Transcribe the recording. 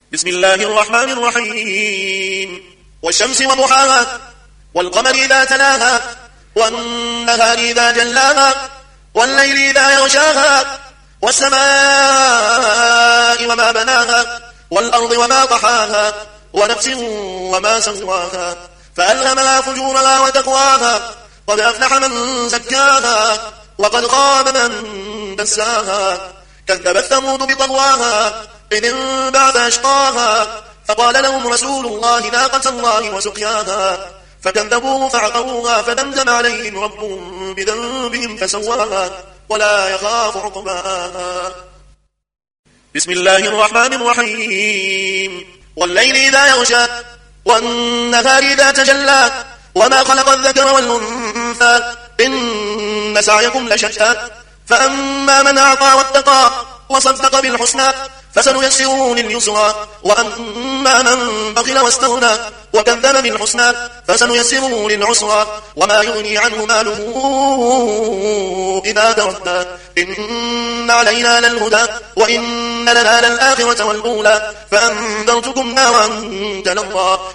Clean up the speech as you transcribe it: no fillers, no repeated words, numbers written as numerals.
بسم الله الرحمن الرحيم والشمس وضحاها والقمر إذا تلاها والنهار إذا جلاها والليل إذا يغشاها والسماء وما بناها والأرض وما طحاها ونفس وما سواها فألهمها فجورها وتقواها قد أفلح من زكاها وقد خاب من دساها كذبت ثمود بطغواها إذ انبعث أشقاها فقال لهم رسول الله ناقة الله وسقياها فكذبوه فعقروها فدمدم عليهم ربهم بذنبهم فسواها ولا يخاف عقباها. بسم الله الرحمن الرحيم والليل إذا يغشى والنهار إذا تجلى وما خلق الذكر والأنثى إن سعيكم لشتى فأما من أعطى واتقى وصدق بالحسنى فسنيسره لليسرى وأما من بخل واستغنى وكذب بالحسنى فسنيسره للعسرى وما يغني عنه ماله إذا تردى إن علينا للهدى وإن لنا للآخرة والأولى فأنذرتكم نارا تلظى